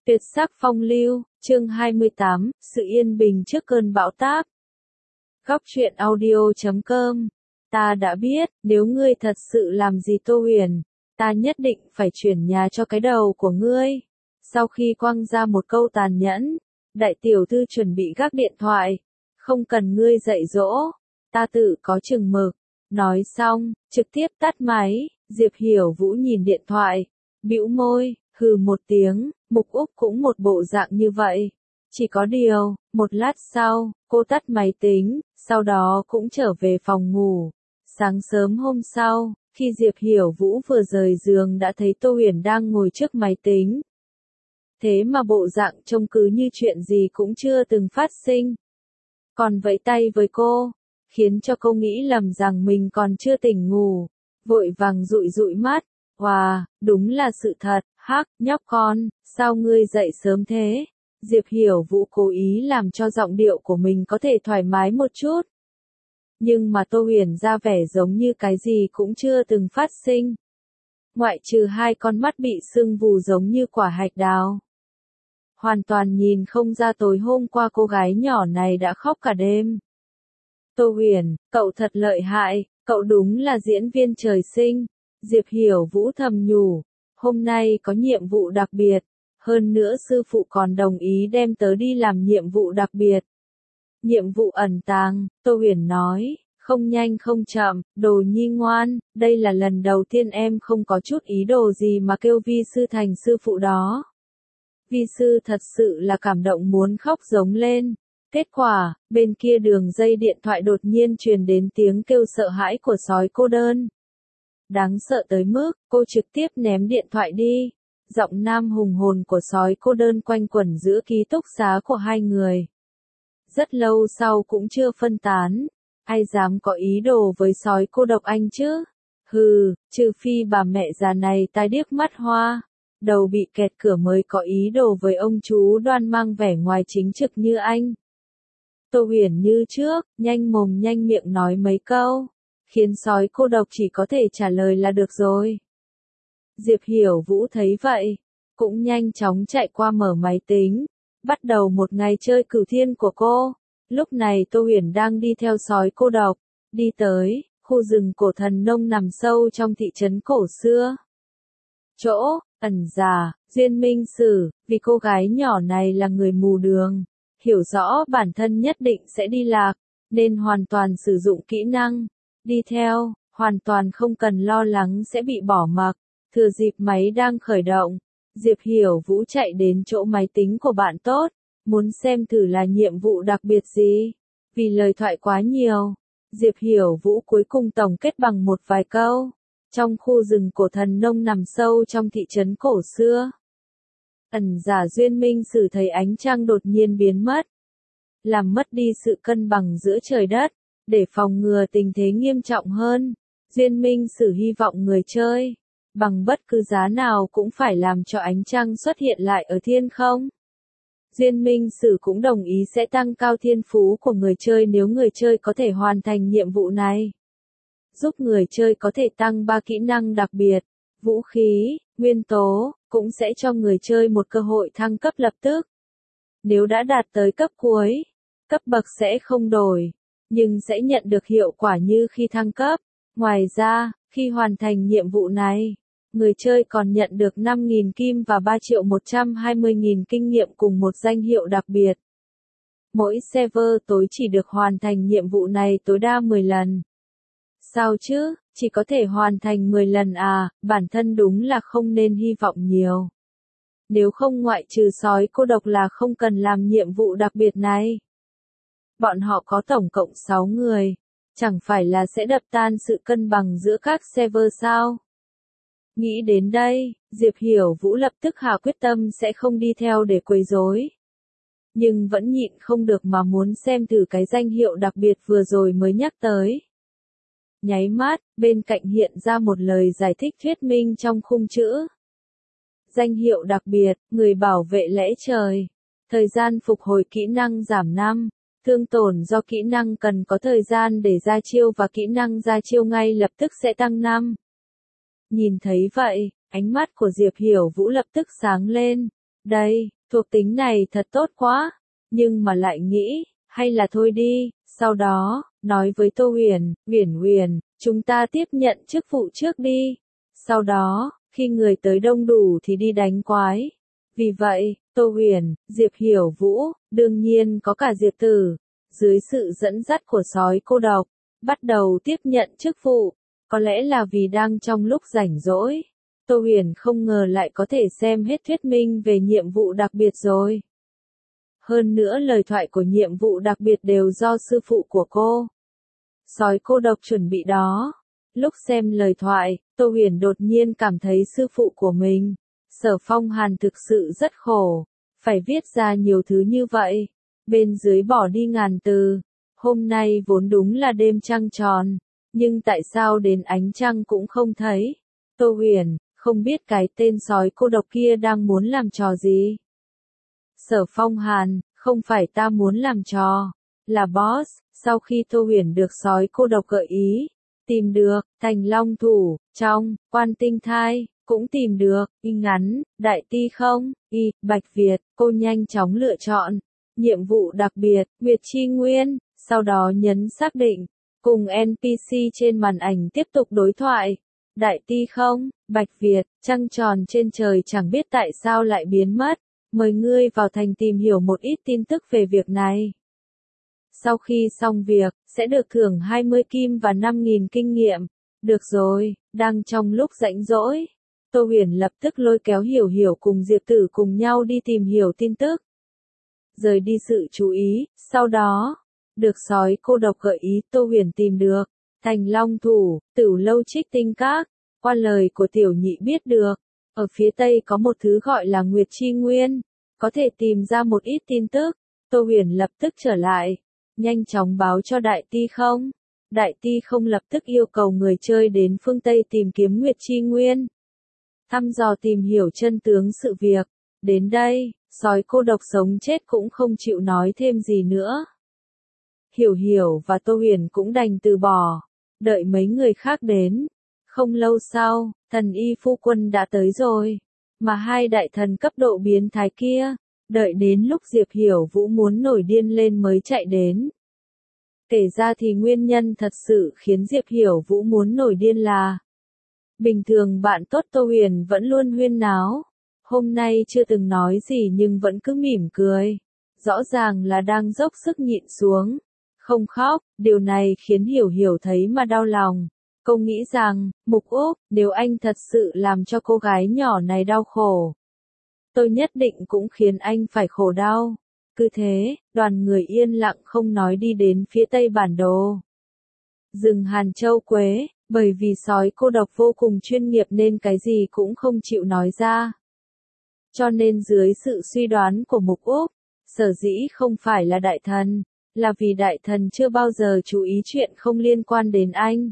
Tuyệt sắc phong lưu, chương 28, sự yên bình trước cơn bão táp. Góc truyện audio.com. Ta đã biết, nếu ngươi thật sự làm gì Tô Huyền, ta nhất định phải chuyển nhà cho cái đầu của ngươi. Sau khi quăng ra một câu tàn nhẫn, đại tiểu thư chuẩn bị gác điện thoại. Không cần ngươi dạy dỗ, ta tự có chừng mực. Nói xong, trực tiếp tắt máy. Diệp Hiểu Vũ nhìn điện thoại, bĩu môi, hừ một tiếng. Mục Úc cũng một bộ dạng như vậy. Chỉ có điều, một lát sau, cô tắt máy tính, sau đó cũng trở về phòng ngủ. Sáng sớm hôm sau, khi Diệp Hiểu Vũ vừa rời giường đã thấy Tô Huyền đang ngồi trước máy tính. Thế mà bộ dạng trông cứ như chuyện gì cũng chưa từng phát sinh. Còn vẫy tay với cô, khiến cho cô nghĩ lầm rằng mình còn chưa tỉnh ngủ. Vội vàng dụi dụi mắt. Wow, đúng là sự thật, hắc, nhóc con, sao ngươi dậy sớm thế? Diệp Hiểu Vũ cố ý làm cho giọng điệu của mình có thể thoải mái một chút. Nhưng mà Tô Huyền ra vẻ giống như cái gì cũng chưa từng phát sinh. Ngoại trừ hai con mắt bị sưng vù giống như quả hạch đào. Hoàn toàn nhìn không ra tối hôm qua cô gái nhỏ này đã khóc cả đêm. Tô Huyền, cậu thật lợi hại, cậu đúng là diễn viên trời sinh. Diệp Hiểu Vũ thầm nhủ, hôm nay có nhiệm vụ đặc biệt, hơn nữa sư phụ còn đồng ý đem tớ đi làm nhiệm vụ đặc biệt. Nhiệm vụ ẩn tàng, Tô Huyền nói, không nhanh không chậm, đồ nhi ngoan, đây là lần đầu tiên em không có chút ý đồ gì mà kêu vi sư thành sư phụ đó. Vi sư thật sự là cảm động muốn khóc giống lên. Kết quả, bên kia đường dây điện thoại đột nhiên truyền đến tiếng kêu sợ hãi của sói cô đơn. Đáng sợ tới mức, cô trực tiếp ném điện thoại đi. Giọng nam hùng hồn của sói cô đơn quanh quẩn giữa ký túc xá của hai người. Rất lâu sau cũng chưa phân tán. Ai dám có ý đồ với sói cô độc anh chứ? Hừ, trừ phi bà mẹ già này tai điếc mắt hoa. Đầu bị kẹt cửa mới có ý đồ với ông chú đoan mang vẻ ngoài chính trực như anh. Tô Huyền như trước, nhanh mồm nhanh miệng nói mấy câu. Khiến sói cô độc chỉ có thể trả lời là được rồi. Diệp Hiểu Vũ thấy vậy, cũng nhanh chóng chạy qua mở máy tính, bắt đầu một ngày chơi cửu thiên của cô. Lúc này Tô Huyền đang đi theo sói cô độc, đi tới khu rừng cổ thần nông nằm sâu trong thị trấn cổ xưa. Chỗ ẩn già, Duyên Minh Sử, vì cô gái nhỏ này là người mù đường, hiểu rõ bản thân nhất định sẽ đi lạc, nên hoàn toàn sử dụng kỹ năng đi theo, hoàn toàn không cần lo lắng sẽ bị bỏ mặc. Thừa dịp máy đang khởi động, Diệp Hiểu Vũ chạy đến chỗ máy tính của bạn tốt, muốn xem thử là nhiệm vụ đặc biệt gì. Vì lời thoại quá nhiều, Diệp Hiểu Vũ cuối cùng tổng kết bằng một vài câu. Trong khu rừng cổ thần nông nằm sâu trong thị trấn cổ xưa, ẩn giả Duyên Minh Sử thấy ánh trăng đột nhiên biến mất, làm mất đi sự cân bằng giữa trời đất. Để phòng ngừa tình thế nghiêm trọng hơn, Duyên Minh Sử hy vọng người chơi, bằng bất cứ giá nào cũng phải làm cho ánh trăng xuất hiện lại ở thiên không. Duyên Minh Sử cũng đồng ý sẽ tăng cao thiên phú của người chơi nếu người chơi có thể hoàn thành nhiệm vụ này. Giúp người chơi có thể tăng 3 kỹ năng đặc biệt, vũ khí, nguyên tố, cũng sẽ cho người chơi một cơ hội thăng cấp lập tức. Nếu đã đạt tới cấp cuối, cấp bậc sẽ không đổi, nhưng sẽ nhận được hiệu quả như khi thăng cấp. Ngoài ra, khi hoàn thành nhiệm vụ này, người chơi còn nhận được 5.000 kim và 3.120.000 kinh nghiệm cùng một danh hiệu đặc biệt. Mỗi server tối chỉ được hoàn thành nhiệm vụ này tối đa 10 lần. Sao chứ, chỉ có thể hoàn thành 10 lần à, bản thân đúng là không nên hy vọng nhiều. Nếu không ngoại trừ sói cô độc là không cần làm nhiệm vụ đặc biệt này. Bọn họ có tổng cộng 6 người, chẳng phải là sẽ đập tan sự cân bằng giữa các server sao? Nghĩ đến đây, Diệp Hiểu Vũ lập tức hạ quyết tâm sẽ không đi theo để quấy rối. Nhưng vẫn nhịn không được mà muốn xem thử cái danh hiệu đặc biệt vừa rồi mới nhắc tới. Nháy mắt, bên cạnh hiện ra một lời giải thích thuyết minh trong khung chữ. Danh hiệu đặc biệt, người bảo vệ lẽ trời. Thời gian phục hồi kỹ năng giảm 5. Thương tổn do kỹ năng cần có thời gian để ra chiêu và kỹ năng ra chiêu ngay lập tức sẽ tăng 5. Nhìn thấy vậy, ánh mắt của Diệp Hiểu Vũ lập tức sáng lên. Đây, Thuộc tính này thật tốt quá, nhưng mà lại nghĩ, hay là thôi đi, sau đó, nói với Tô Huyền, Huyền, chúng ta tiếp nhận chức vụ trước đi. Sau đó, khi người tới đông đủ thì đi đánh quái. Vì vậy, Tô Huyền, Diệp Hiểu Vũ, đương nhiên có cả Diệp Tử, dưới sự dẫn dắt của sói cô độc, bắt đầu tiếp nhận chức vụ. Có lẽ là vì đang trong lúc rảnh rỗi, Tô Huyền không ngờ lại có thể xem hết thuyết minh về nhiệm vụ đặc biệt rồi. Hơn nữa lời thoại của nhiệm vụ đặc biệt đều do sư phụ của cô, sói cô độc chuẩn bị đó. Lúc xem lời thoại, Tô Huyền đột nhiên cảm thấy sư phụ của mình, Sở Phong Hàn thực sự rất khổ, phải viết ra nhiều thứ như vậy, bên dưới bỏ đi ngàn từ. Hôm nay vốn đúng là đêm trăng tròn, nhưng tại sao đến ánh trăng cũng không thấy? Tô Huyền, không biết cái tên sói cô độc kia đang muốn làm trò gì? Sở Phong Hàn, không phải ta muốn làm trò, là boss. Sau khi Tô Huyền được sói cô độc gợi ý, tìm được, Thành Long Thủ, trong, Quan Tinh Thai, cũng tìm được, y ngắn, Đại Ti không, y, Bạch Việt, cô nhanh chóng lựa chọn. Nhiệm vụ đặc biệt, Nguyệt Chi Nguyên, sau đó nhấn xác định, cùng NPC trên màn ảnh tiếp tục đối thoại. Đại Ti không, Bạch Việt, trăng tròn trên trời chẳng biết tại sao lại biến mất, mời ngươi vào thành tìm hiểu một ít tin tức về việc này. Sau khi xong việc, sẽ được thưởng 20 kim và 5.000 kinh nghiệm. Được rồi, đang trong lúc rảnh rỗi, Tô Huyền lập tức lôi kéo Hiểu Hiểu cùng Diệp Tử cùng nhau đi tìm hiểu tin tức. Rời đi sự chú ý, sau đó, được sói cô độc gợi ý Tô Huyền tìm được, Thành Long Thủ, Tửu Lâu Trích Tinh Các. Qua lời của tiểu nhị biết được, ở phía tây có một thứ gọi là Nguyệt Chi Nguyên, có thể tìm ra một ít tin tức. Tô Huyền lập tức trở lại, nhanh chóng báo cho Đại Ti không. Đại Ti không lập tức yêu cầu người chơi đến phương Tây tìm kiếm Nguyệt Chi Nguyên, thăm dò tìm hiểu chân tướng sự việc. Đến đây, sói cô độc sống chết cũng không chịu nói thêm gì nữa. Hiểu Hiểu và Tô Huyền cũng đành từ bỏ, đợi mấy người khác đến. Không lâu sau, thần y phu quân đã tới rồi, mà hai đại thần cấp độ biến thái kia, đợi đến lúc Diệp Hiểu Vũ muốn nổi điên lên mới chạy đến. Kể ra thì nguyên nhân thật sự khiến Diệp Hiểu Vũ muốn nổi điên là, bình thường bạn tốt Tô Huyền vẫn luôn huyên náo, hôm nay chưa từng nói gì nhưng vẫn cứ mỉm cười, rõ ràng là đang dốc sức nhịn xuống, không khóc. Điều này khiến Hiểu Hiểu thấy mà đau lòng. Cô nghĩ rằng, Mục Úc, nếu anh thật sự làm cho cô gái nhỏ này đau khổ, tôi nhất định cũng khiến anh phải khổ đau. Cứ thế, đoàn người yên lặng không nói đi đến phía tây bản đồ. Rừng Hàn Châu Quế, bởi vì sói cô độc vô cùng chuyên nghiệp nên cái gì cũng không chịu nói ra. Cho nên dưới sự suy đoán của Mục Úc, sở dĩ không phải là đại thần, là vì đại thần chưa bao giờ chú ý chuyện không liên quan đến anh.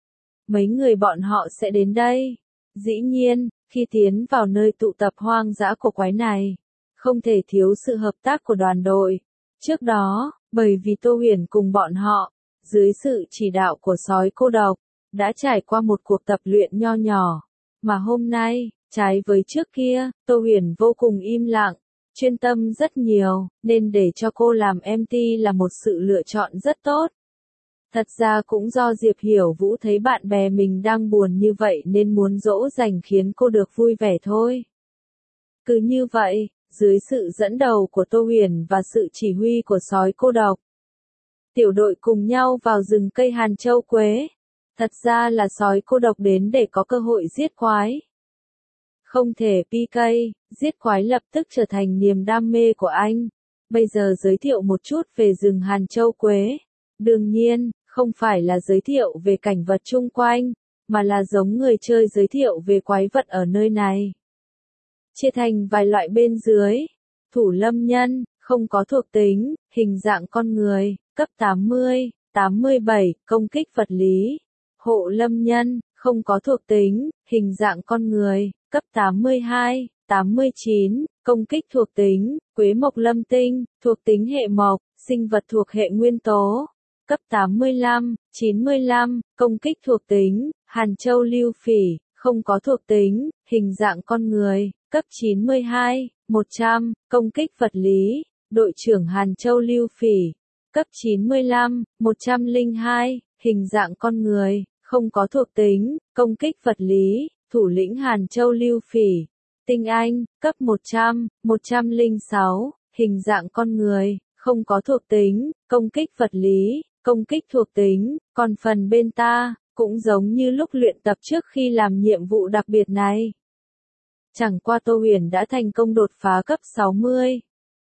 Mấy người bọn họ sẽ đến đây. Dĩ nhiên, khi tiến vào nơi tụ tập hoang dã của quái này, không thể thiếu sự hợp tác của đoàn đội. Trước đó, bởi vì Tô Huyền cùng bọn họ, dưới sự chỉ đạo của sói cô độc, đã trải qua một cuộc tập luyện nho nhỏ. Mà hôm nay, trái với trước kia, Tô Huyền vô cùng im lặng, chuyên tâm rất nhiều, nên để cho cô làm MT là một sự lựa chọn rất tốt. Thật ra cũng do Diệp Hiểu Vũ thấy bạn bè mình đang buồn như vậy nên muốn dỗ dành khiến cô được vui vẻ thôi. Cứ như vậy, dưới sự dẫn đầu của Tô Huyền và sự chỉ huy của sói cô độc, tiểu đội cùng nhau vào rừng cây Hàn Châu Quế. Thật ra là sói cô độc đến để có cơ hội giết quái. Không thể PK, giết quái lập tức trở thành niềm đam mê của anh. Bây giờ giới thiệu một chút về rừng Hàn Châu Quế. Đương nhiên, không phải là giới thiệu về cảnh vật chung quanh, mà là giống người chơi giới thiệu về quái vật ở nơi này. Chia thành vài loại bên dưới. Thủ lâm nhân, không có thuộc tính, hình dạng con người, cấp 80, 87, công kích vật lý. Hộ lâm nhân, không có thuộc tính, hình dạng con người, cấp 82, 89, công kích thuộc tính, quế mộc lâm tinh, thuộc tính hệ mộc, sinh vật thuộc hệ nguyên tố. Cấp 85, 95, công kích thuộc tính, Hàn Châu lưu phỉ, không có thuộc tính, hình dạng con người, cấp 92, 100, công kích vật lý, đội trưởng Hàn Châu Lưu Phỉ. Cấp 95, 102, hình dạng con người, không có thuộc tính, công kích vật lý, thủ lĩnh Hàn Châu Lưu Phỉ. Tinh Anh, cấp 100, 106, hình dạng con người, không có thuộc tính, công kích vật lý, công kích thuộc tính, còn phần beta, cũng giống như lúc luyện tập trước khi làm nhiệm vụ đặc biệt này. Chẳng qua Tô Huyền đã thành công đột phá cấp 60.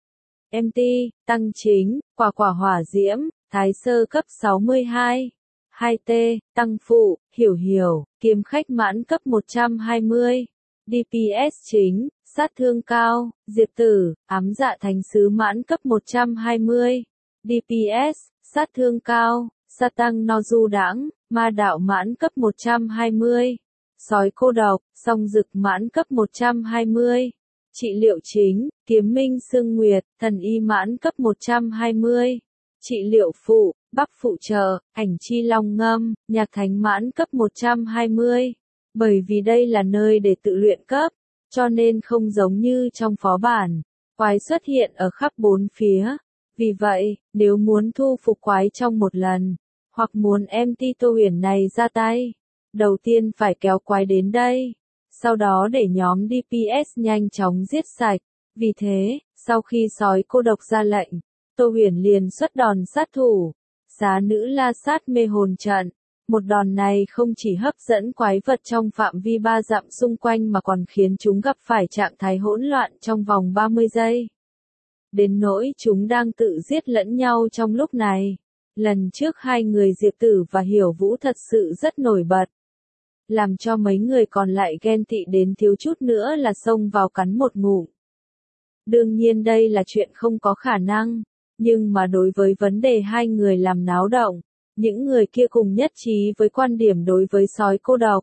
MT, tăng chính, quả hỏa diễm, thái sơ cấp 62. 2T, tăng phụ, hiểu, kiếm khách mãn cấp 120. DPS chính, sát thương cao, diệp tử, ám dạ thánh sứ mãn cấp 120. DPS, sát thương cao, sa tăng no du đãng, ma đạo mãn cấp 120. Sói cô độc, song dực mãn cấp 120. Trị liệu chính, kiếm minh sương nguyệt, thần y mãn cấp 120. Trị liệu phụ, bắc phụ trợ, ảnh chi long ngâm, nhạc thánh mãn cấp 120. Bởi vì đây là nơi để tự luyện cấp, cho nên không giống như trong phó bản, quái xuất hiện ở khắp bốn phía. Vì vậy, nếu muốn thu phục quái trong một lần, hoặc muốn MT Tô Huyền này ra tay, đầu tiên phải kéo quái đến đây, sau đó để nhóm DPS nhanh chóng giết sạch. Vì thế, sau khi sói cô độc ra lệnh, Tô Huyền liền xuất đòn sát thủ, Giá nữ la sát mê hồn trận. Một đòn này không chỉ hấp dẫn quái vật trong phạm vi 3 dặm xung quanh mà còn khiến chúng gặp phải trạng thái hỗn loạn trong vòng 30 giây. Đến nỗi chúng đang tự giết lẫn nhau trong lúc này. Lần trước hai người Diệp Tử và Hiểu Vũ thật sự rất nổi bật. Làm cho mấy người còn lại ghen tị đến thiếu chút nữa là xông vào cắn một ngụm. Đương nhiên đây là chuyện không có khả năng, nhưng mà đối với vấn đề hai người làm náo động, những người kia cùng nhất trí với quan điểm đối với sói cô độc.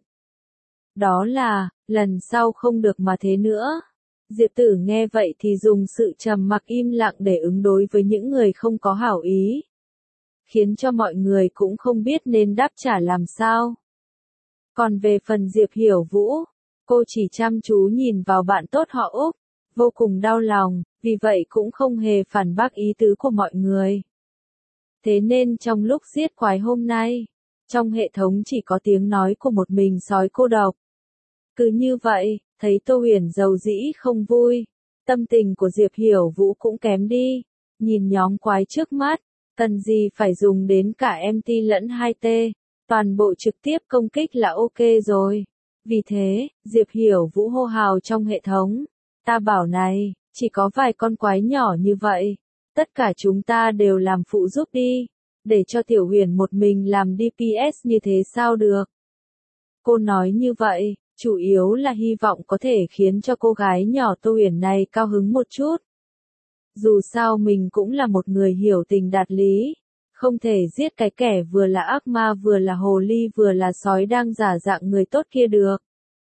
Đó là, lần sau không được mà thế nữa. Diệp Tử nghe vậy thì dùng sự trầm mặc im lặng để ứng đối với những người không có hảo ý. Khiến cho mọi người cũng không biết nên đáp trả làm sao. Còn về phần Diệp Hiểu Vũ, cô chỉ chăm chú nhìn vào bạn tốt họ Úc, vô cùng đau lòng, vì vậy cũng không hề phản bác ý tứ của mọi người. Thế nên trong lúc giết quái hôm nay, trong hệ thống chỉ có tiếng nói của một mình sói cô độc. Cứ như vậy, thấy Tô Huyền dầu dĩ không vui, tâm tình của Diệp Hiểu Vũ cũng kém đi, nhìn nhóm quái trước mắt, cần gì phải dùng đến cả MT lẫn 2T, toàn bộ trực tiếp công kích là ok rồi. Vì thế, Diệp Hiểu Vũ hô hào trong hệ thống, ta bảo này, chỉ có vài con quái nhỏ như vậy, tất cả chúng ta đều làm phụ giúp đi, để cho Tiểu Huyền một mình làm DPS như thế sao được. Cô nói như vậy, chủ yếu là hy vọng có thể khiến cho cô gái nhỏ Tô Huyền này cao hứng một chút. Dù sao mình cũng là một người hiểu tình đạt lý, không thể giết cái kẻ vừa là ác ma vừa là hồ ly vừa là sói đang giả dạng người tốt kia được.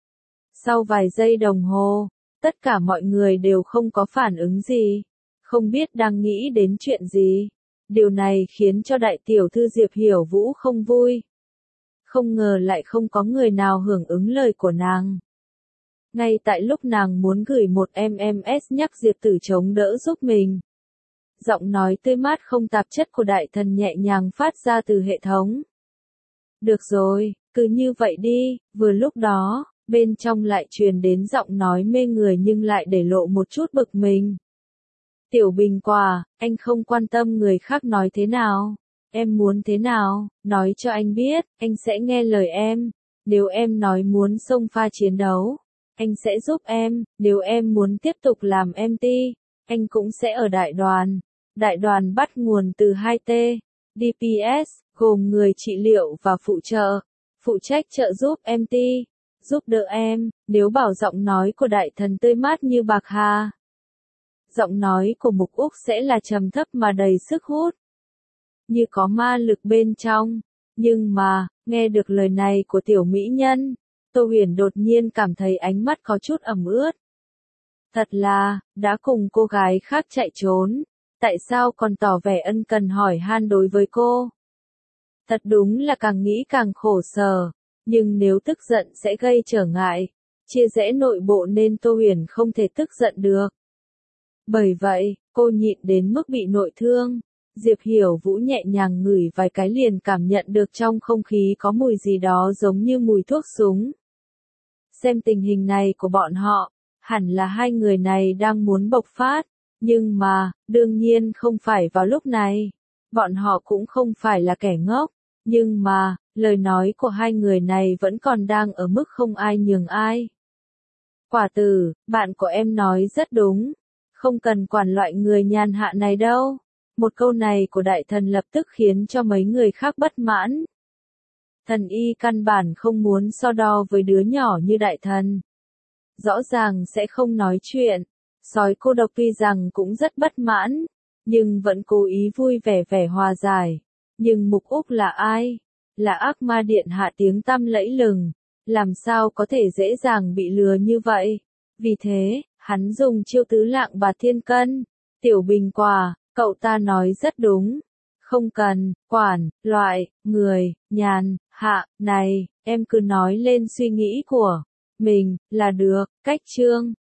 Sau vài giây đồng hồ, tất cả mọi người đều không có phản ứng gì, không biết đang nghĩ đến chuyện gì. Điều này khiến cho đại tiểu thư Diệp Hiểu Vũ không vui. Không ngờ lại không có người nào hưởng ứng lời của nàng. Ngay tại lúc nàng muốn gửi một MMS nhắc Diệp Tử chống đỡ giúp mình. Giọng nói tươi mát không tạp chất của đại thần nhẹ nhàng phát ra từ hệ thống. Được rồi, cứ như vậy đi, vừa lúc đó, bên trong lại truyền đến giọng nói mê người nhưng lại để lộ một chút bực mình. Tiểu Bình Quả, anh không quan tâm người khác nói thế nào. Em muốn thế nào, nói cho anh biết, anh sẽ nghe lời em. Nếu em nói muốn xông pha chiến đấu, anh sẽ giúp em. Nếu em muốn tiếp tục làm MT, anh cũng sẽ ở đại đoàn. Đại đoàn bắt nguồn từ 2T, DPS, gồm người trị liệu và phụ trợ, phụ trách trợ giúp MT, giúp đỡ em. Nếu bảo giọng nói của đại thần tươi mát như bạc hà, giọng nói của Mục Úc sẽ là trầm thấp mà đầy sức hút, như có ma lực bên trong. Nhưng mà, nghe được lời này của tiểu mỹ nhân, Tô Huyền đột nhiên cảm thấy ánh mắt có chút ẩm ướt. Thật là, đã cùng cô gái khác chạy trốn, tại sao còn tỏ vẻ ân cần hỏi han đối với cô? Thật đúng là càng nghĩ càng khổ sở, nhưng nếu tức giận sẽ gây trở ngại, chia rẽ nội bộ nên Tô Huyền không thể tức giận được. Bởi vậy, cô nhịn đến mức bị nội thương. Diệp Hiểu Vũ nhẹ nhàng ngửi vài cái liền cảm nhận được trong không khí có mùi gì đó giống như mùi thuốc súng. Xem tình hình này của bọn họ, hẳn là hai người này đang muốn bộc phát, nhưng mà, đương nhiên không phải vào lúc này. Bọn họ cũng không phải là kẻ ngốc, nhưng mà, lời nói của hai người này vẫn còn đang ở mức không ai nhường ai. Quả tử, bạn của em nói rất đúng, không cần quản loại người nhàn hạ này đâu. Một câu này của đại thần lập tức khiến cho mấy người khác bất mãn. Thần y căn bản không muốn so đo với đứa nhỏ như đại thần. Rõ ràng sẽ không nói chuyện. Sói cô độc tuy rằng cũng rất bất mãn, nhưng vẫn cố ý vui vẻ vẻ hòa giải. Nhưng Mục Úc là ai? Là ác ma điện hạ tiếng tăm lẫy lừng. Làm sao có thể dễ dàng bị lừa như vậy? Vì thế, hắn dùng chiêu tứ lạng bạt thiên cân. Tiểu Bình Quả, cậu ta nói rất đúng. Không cần, quản, loại, người, nhàn, hạ, này, em cứ nói lên suy nghĩ của mình, là được, cách chương.